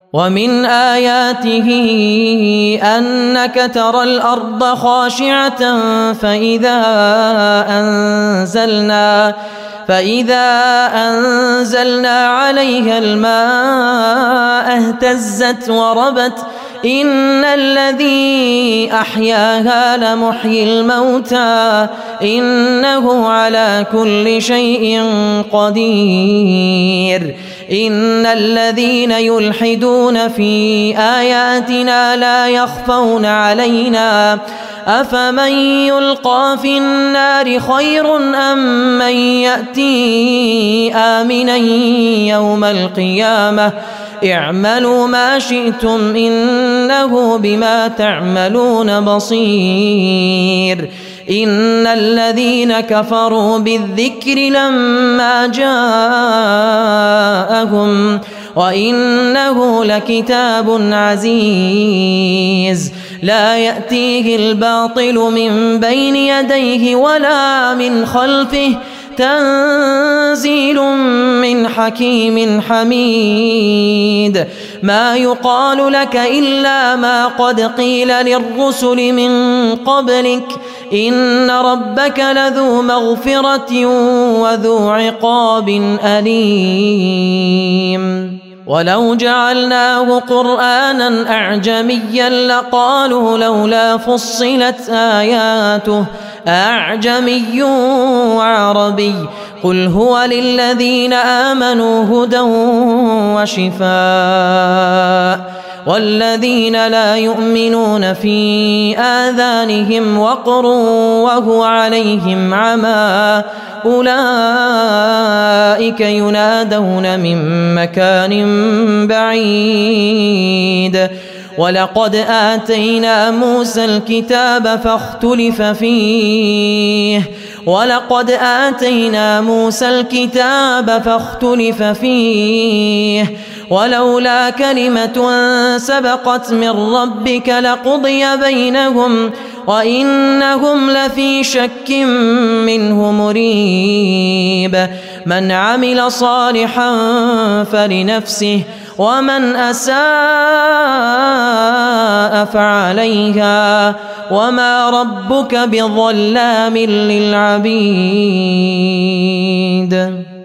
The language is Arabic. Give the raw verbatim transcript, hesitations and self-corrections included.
ومن آياته أنك ترى الأرض خاشعة فإذا أنزلنا فإذا أنزلنا عليها الماء اهتزت وربت إن الذي أحياها لمحيي الموتى إنه على كل شيء قدير إن الذين يلحدون في آياتنا لا يخفون علينا أفمن يلقى في النار خير أم من يأتي آمنا يوم القيامة اعملوا ما شئتم إنه بما تعملون بصير إن الذين كفروا بالذكر لما جاءهم وإنه لكتاب عزيز لا يأتيه الباطل من بين يديه ولا من خلفه تنزيل من حكيم حميد ما يقال لك إلا ما قد قيل للرسل من قبلك إن ربك لذو مغفرة وذو عقاب أليم ولو جعلناه قرآنا أعجميا لقالوا لولا فصلت آياته أعجمي وعربي قل هو للذين آمنوا هدى وشفاء والذين لا يؤمنون في آذانهم وقر وهو عليهم عمى أولئك ينادون من مكان بعيد ولقد آتينا موسى الكتاب فاختلف فيه ولقد آتينا موسى الكتاب فاختلف فيه ولولا كلمة سبقت من ربك لقضي بينهم وإنهم لفي شك منه مريب من عمل صالحا فلنفسه ومن أساء فعليها وما ربك بظلام للعبيد.